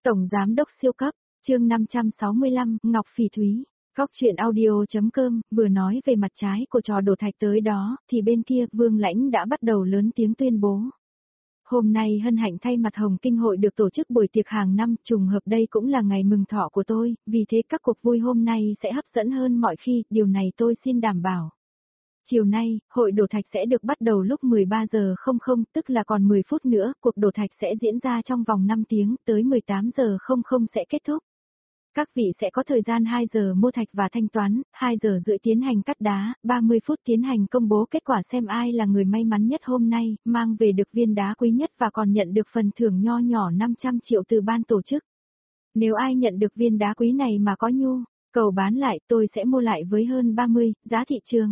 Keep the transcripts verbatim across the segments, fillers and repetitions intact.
Tổng Giám đốc siêu cấp, chương năm trăm sáu mươi lăm, Ngọc Phỉ Thúy. Góc chuyện audio.com, vừa nói về mặt trái của trò đổ thạch tới đó, thì bên kia Vương Lãnh đã bắt đầu lớn tiếng tuyên bố. Hôm nay hân hạnh thay mặt Hồng Kinh hội được tổ chức buổi tiệc hàng năm, trùng hợp đây cũng là ngày mừng thọ của tôi, vì thế các cuộc vui hôm nay sẽ hấp dẫn hơn mọi khi, điều này tôi xin đảm bảo. Chiều nay, hội đổ thạch sẽ được bắt đầu lúc mười ba giờ không không, tức là còn mười phút nữa, cuộc đổ thạch sẽ diễn ra trong vòng năm tiếng, tới mười tám giờ không không sẽ kết thúc. Các vị sẽ có thời gian hai giờ mua thạch và thanh toán, hai giờ rưỡi tiến hành cắt đá, ba mươi phút tiến hành công bố kết quả xem ai là người may mắn nhất hôm nay, mang về được viên đá quý nhất và còn nhận được phần thưởng nho nhỏ năm trăm triệu từ ban tổ chức. Nếu ai nhận được viên đá quý này mà có nhu cầu bán lại, tôi sẽ mua lại với hơn ba mươi, giá thị trường.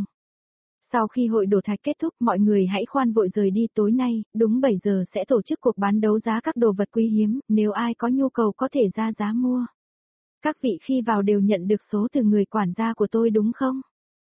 Sau khi hội đổ thạch kết thúc, mọi người hãy khoan vội rời đi. Tối nay, đúng bảy giờ sẽ tổ chức cuộc bán đấu giá các đồ vật quý hiếm, nếu ai có nhu cầu có thể ra giá mua. Các vị khi vào đều nhận được số từ người quản gia của tôi đúng không?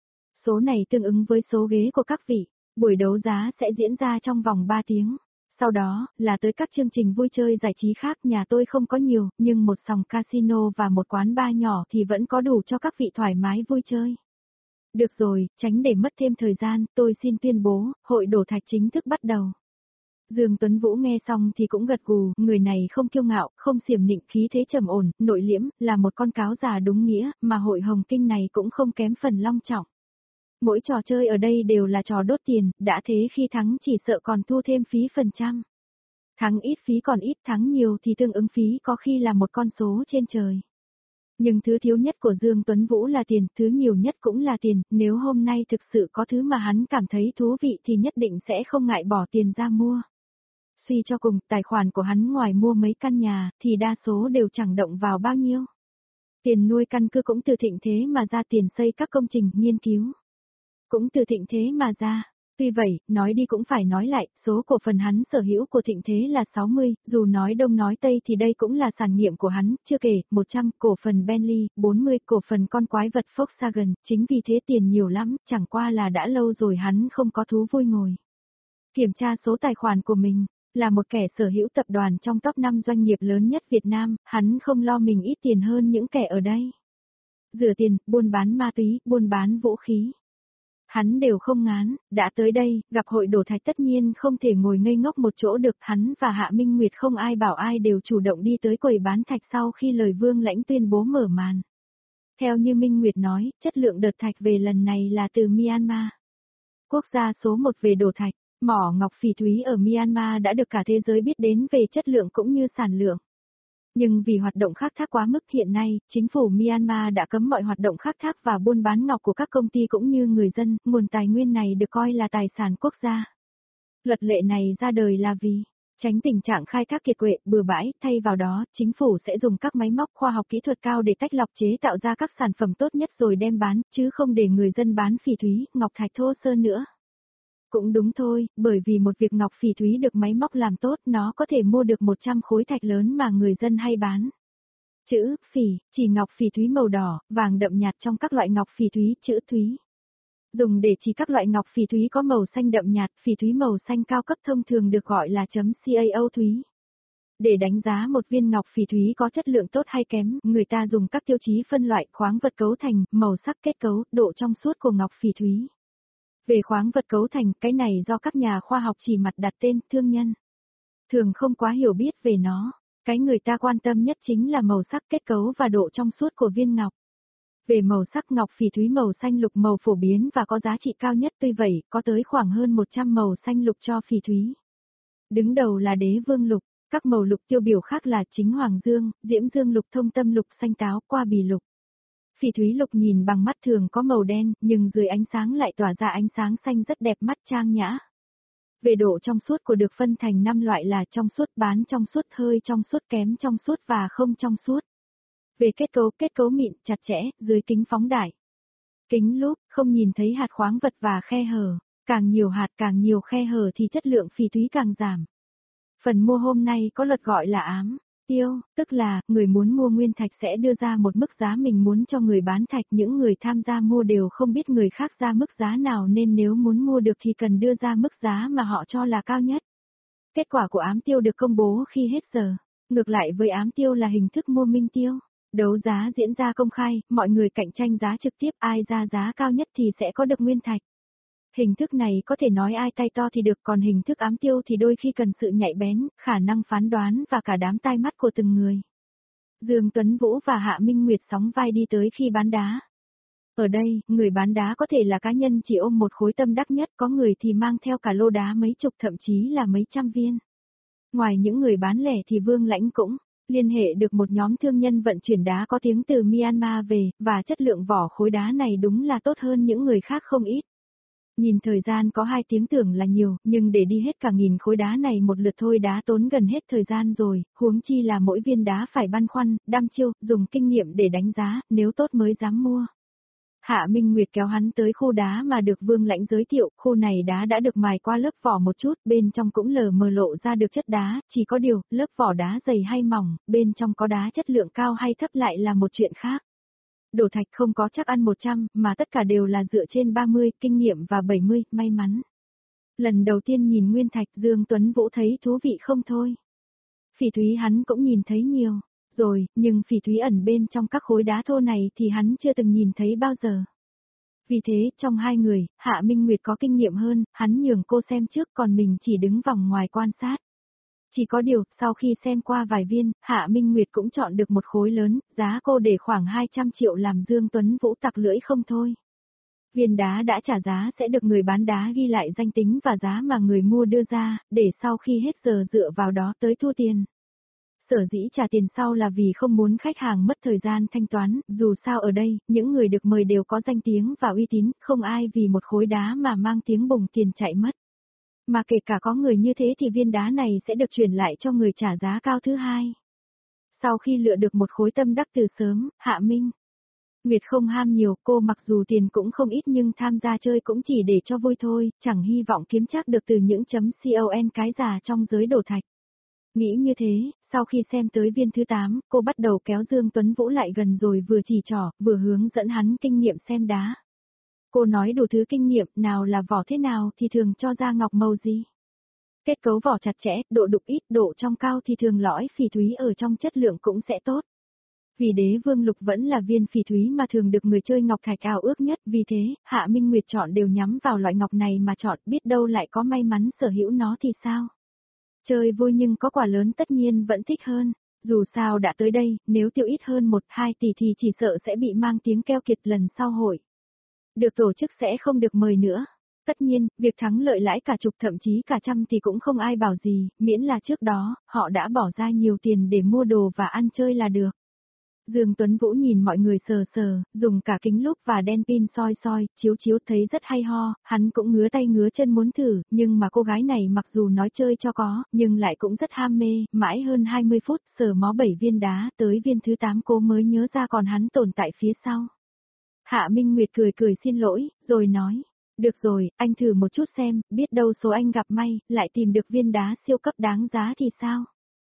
Số này tương ứng với số ghế của các vị. Buổi đấu giá sẽ diễn ra trong vòng ba tiếng. Sau đó, là tới các chương trình vui chơi giải trí khác. Nhà tôi không có nhiều, nhưng một sòng casino và một quán bar nhỏ thì vẫn có đủ cho các vị thoải mái vui chơi. Được rồi, tránh để mất thêm thời gian, tôi xin tuyên bố, hội đổ thạch chính thức bắt đầu. Dương Tuấn Vũ nghe xong thì cũng gật gù, người này không kiêu ngạo, không xiểm nịnh, khí thế trầm ổn, nội liễm, là một con cáo già đúng nghĩa, mà hội Hồng Kinh này cũng không kém phần long trọng. Mỗi trò chơi ở đây đều là trò đốt tiền, đã thế khi thắng chỉ sợ còn thu thêm phí phần trăm. Thắng ít phí còn ít, thắng nhiều thì tương ứng phí có khi là một con số trên trời. Nhưng thứ thiếu nhất của Dương Tuấn Vũ là tiền, thứ nhiều nhất cũng là tiền, nếu hôm nay thực sự có thứ mà hắn cảm thấy thú vị thì nhất định sẽ không ngại bỏ tiền ra mua. Suy cho cùng, tài khoản của hắn ngoài mua mấy căn nhà, thì đa số đều chẳng động vào bao nhiêu. Tiền nuôi căn cứ cũng từ Thịnh Thế mà ra, tiền xây các công trình, nghiên cứu cũng từ Thịnh Thế mà ra. Tuy vậy, nói đi cũng phải nói lại, số cổ phần hắn sở hữu của Thịnh Thế là sáu mươi, dù nói đông nói tây thì đây cũng là sản nghiệp của hắn, chưa kể, một trăm cổ phần Bentley, bốn mươi cổ phần con quái vật Volkswagen, chính vì thế tiền nhiều lắm, chẳng qua là đã lâu rồi hắn không có thú vui ngồi. Kiểm tra số tài khoản của mình, là một kẻ sở hữu tập đoàn trong top năm doanh nghiệp lớn nhất Việt Nam, hắn không lo mình ít tiền hơn những kẻ ở đây. Rửa tiền, buôn bán ma túy, buôn bán vũ khí. Hắn đều không ngán, đã tới đây, gặp hội đổ thạch tất nhiên không thể ngồi ngây ngốc một chỗ được, hắn và Hạ Minh Nguyệt không ai bảo ai đều chủ động đi tới quầy bán thạch sau khi lời Vương Lãnh tuyên bố mở màn. Theo như Minh Nguyệt nói, chất lượng đợt thạch về lần này là từ Myanmar. Quốc gia số một về đổ thạch, mỏ ngọc phỉ thúy ở Myanmar đã được cả thế giới biết đến về chất lượng cũng như sản lượng. Nhưng vì hoạt động khai thác quá mức hiện nay, chính phủ Myanmar đã cấm mọi hoạt động khai thác và buôn bán ngọc của các công ty cũng như người dân, nguồn tài nguyên này được coi là tài sản quốc gia. Luật lệ này ra đời là vì tránh tình trạng khai thác kiệt quệ, bừa bãi, thay vào đó, chính phủ sẽ dùng các máy móc khoa học kỹ thuật cao để tách lọc chế tạo ra các sản phẩm tốt nhất rồi đem bán, chứ không để người dân bán phỉ thúy, ngọc thạch thô sơ nữa. Cũng đúng thôi, bởi vì một việc ngọc phỉ thúy được máy móc làm tốt nó có thể mua được một trăm khối thạch lớn mà người dân hay bán. Chữ phỉ, chỉ ngọc phỉ thúy màu đỏ, vàng đậm nhạt trong các loại ngọc phỉ thúy, chữ thúy. Dùng để chỉ các loại ngọc phỉ thúy có màu xanh đậm nhạt, phỉ thúy màu xanh cao cấp thông thường được gọi là chấm cao thúy. Để đánh giá một viên ngọc phỉ thúy có chất lượng tốt hay kém, người ta dùng các tiêu chí phân loại khoáng vật cấu thành, màu sắc kết cấu, độ trong suốt của ngọc phỉ thúy. Về khoáng vật cấu thành, cái này do các nhà khoa học chỉ mặt đặt tên, thương nhân thường không quá hiểu biết về nó. Cái người ta quan tâm nhất chính là màu sắc, kết cấu và độ trong suốt của viên ngọc. Về màu sắc, ngọc phỉ thúy màu xanh lục màu phổ biến và có giá trị cao nhất, tuy vậy, có tới khoảng hơn một trăm màu xanh lục cho phỉ thúy. Đứng đầu là đế vương lục, các màu lục tiêu biểu khác là chính hoàng dương, diễm dương lục, thông tâm lục, xanh táo, qua bì lục. Phỉ thúy lục nhìn bằng mắt thường có màu đen, nhưng dưới ánh sáng lại tỏa ra ánh sáng xanh rất đẹp mắt, trang nhã. Về độ trong suốt của được phân thành năm loại là trong suốt, bán trong suốt, hơi trong suốt, kém trong suốt và không trong suốt. Về kết cấu, kết cấu mịn, chặt chẽ, dưới kính phóng đại. Kính lúp, không nhìn thấy hạt khoáng vật và khe hở, càng nhiều hạt càng nhiều khe hở thì chất lượng phỉ thúy càng giảm. Phần mua hôm nay có luật gọi là ám tiêu, tức là, người muốn mua nguyên thạch sẽ đưa ra một mức giá mình muốn cho người bán thạch, những người tham gia mua đều không biết người khác ra mức giá nào nên nếu muốn mua được thì cần đưa ra mức giá mà họ cho là cao nhất. Kết quả của ám tiêu được công bố khi hết giờ. Ngược lại với ám tiêu là hình thức mua minh tiêu. Đấu giá diễn ra công khai, mọi người cạnh tranh giá trực tiếp, ai ra giá cao nhất thì sẽ có được nguyên thạch. Hình thức này có thể nói ai tay to thì được, còn hình thức ám tiêu thì đôi khi cần sự nhạy bén, khả năng phán đoán và cả đám tai mắt của từng người. Dương Tuấn Vũ và Hạ Minh Nguyệt sóng vai đi tới khi bán đá. Ở đây, người bán đá có thể là cá nhân chỉ ôm một khối tâm đắc nhất, có người thì mang theo cả lô đá mấy chục thậm chí là mấy trăm viên. Ngoài những người bán lẻ thì Vương Lãnh cũng liên hệ được một nhóm thương nhân vận chuyển đá có tiếng từ Myanmar về, và chất lượng vỏ khối đá này đúng là tốt hơn những người khác không ít. Nhìn thời gian có hai tiếng tưởng là nhiều, nhưng để đi hết cả nghìn khối đá này một lượt thôi đã tốn gần hết thời gian rồi, huống chi là mỗi viên đá phải băn khoăn, đăm chiêu, dùng kinh nghiệm để đánh giá, nếu tốt mới dám mua. Hạ Minh Nguyệt kéo hắn tới khu đá mà được Vương Lãnh giới thiệu, khu này đá đã được mài qua lớp vỏ một chút, bên trong cũng lờ mờ lộ ra được chất đá, chỉ có điều, lớp vỏ đá dày hay mỏng, bên trong có đá chất lượng cao hay thấp lại là một chuyện khác. Đổ thạch không có chắc ăn một trăm, mà tất cả đều là dựa trên ba mươi, kinh nghiệm và bảy mươi, may mắn. Lần đầu tiên nhìn nguyên thạch Dương Tuấn Vũ thấy thú vị không thôi. Phỉ thúy hắn cũng nhìn thấy nhiều, rồi, nhưng phỉ thúy ẩn bên trong các khối đá thô này thì hắn chưa từng nhìn thấy bao giờ. Vì thế, trong hai người, Hạ Minh Nguyệt có kinh nghiệm hơn, hắn nhường cô xem trước còn mình chỉ đứng vòng ngoài quan sát. Chỉ có điều, sau khi xem qua vài viên, Hạ Minh Nguyệt cũng chọn được một khối lớn, giá cô để khoảng hai trăm triệu làm Dương Tuấn Vũ tặc lưỡi không thôi. Viên đá đã trả giá sẽ được người bán đá ghi lại danh tính và giá mà người mua đưa ra, để sau khi hết giờ dựa vào đó tới thu tiền. Sở dĩ trả tiền sau là vì không muốn khách hàng mất thời gian thanh toán, dù sao ở đây, những người được mời đều có danh tiếng và uy tín, không ai vì một khối đá mà mang tiếng bùng tiền chạy mất. Mà kể cả có người như thế thì viên đá này sẽ được chuyển lại cho người trả giá cao thứ hai. Sau khi lựa được một khối tâm đắc từ sớm, Hạ Minh Nguyệt không ham nhiều, cô mặc dù tiền cũng không ít nhưng tham gia chơi cũng chỉ để cho vui thôi, chẳng hy vọng kiếm chắc được từ những chấm con cái già trong giới đổ thạch. Nghĩ như thế, sau khi xem tới viên thứ tám, cô bắt đầu kéo Dương Tuấn Vũ lại gần rồi vừa chỉ trỏ, vừa hướng dẫn hắn kinh nghiệm xem đá. Cô nói đủ thứ kinh nghiệm, nào là vỏ thế nào thì thường cho ra ngọc màu gì. Kết cấu vỏ chặt chẽ, độ đục ít, độ trong cao thì thường lõi phỉ thúy ở trong chất lượng cũng sẽ tốt. Vì đế vương lục vẫn là viên phỉ thúy mà thường được người chơi ngọc thạch ao ước nhất, vì thế, Hạ Minh Nguyệt chọn đều nhắm vào loại ngọc này mà chọn, biết đâu lại có may mắn sở hữu nó thì sao. Chơi vui nhưng có quả lớn tất nhiên vẫn thích hơn. Dù sao đã tới đây, nếu tiêu ít hơn một hai tỷ thì chỉ sợ sẽ bị mang tiếng keo kiệt lần sau hội. Được tổ chức sẽ không được mời nữa. Tất nhiên, việc thắng lợi lãi cả chục thậm chí cả trăm thì cũng không ai bảo gì, miễn là trước đó, họ đã bỏ ra nhiều tiền để mua đồ và ăn chơi là được. Dương Tuấn Vũ nhìn mọi người sờ sờ, dùng cả kính lúp và đèn pin soi soi, chiếu chiếu thấy rất hay ho, hắn cũng ngứa tay ngứa chân muốn thử, nhưng mà cô gái này mặc dù nói chơi cho có, nhưng lại cũng rất ham mê, mãi hơn hai mươi phút, sờ mó bảy viên đá, tới viên thứ tám cô mới nhớ ra còn hắn tồn tại phía sau. Hạ Minh Nguyệt cười cười xin lỗi, rồi nói, được rồi, anh thử một chút xem, biết đâu số anh gặp may, lại tìm được viên đá siêu cấp đáng giá thì sao?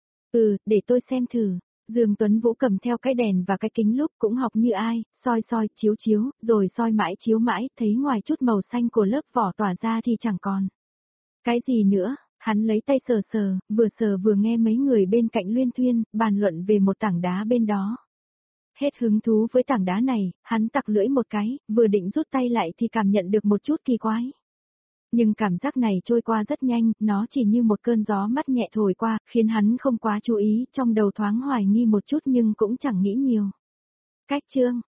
Ừ, để tôi xem thử. Dương Tuấn Vũ cầm theo cái đèn và cái kính lúp cũng học như ai, soi soi, chiếu chiếu, rồi soi mãi chiếu mãi, thấy ngoài chút màu xanh của lớp vỏ tỏa ra thì chẳng còn. Cái gì nữa, hắn lấy tay sờ sờ, vừa sờ vừa nghe mấy người bên cạnh luyên thuyên, bàn luận về một tảng đá bên đó. Hết hứng thú với tảng đá này, hắn tặc lưỡi một cái, vừa định rút tay lại thì cảm nhận được một chút kỳ quái. Nhưng cảm giác này trôi qua rất nhanh, nó chỉ như một cơn gió mát nhẹ thổi qua, khiến hắn không quá chú ý, trong đầu thoáng hoài nghi một chút nhưng cũng chẳng nghĩ nhiều. Cách chương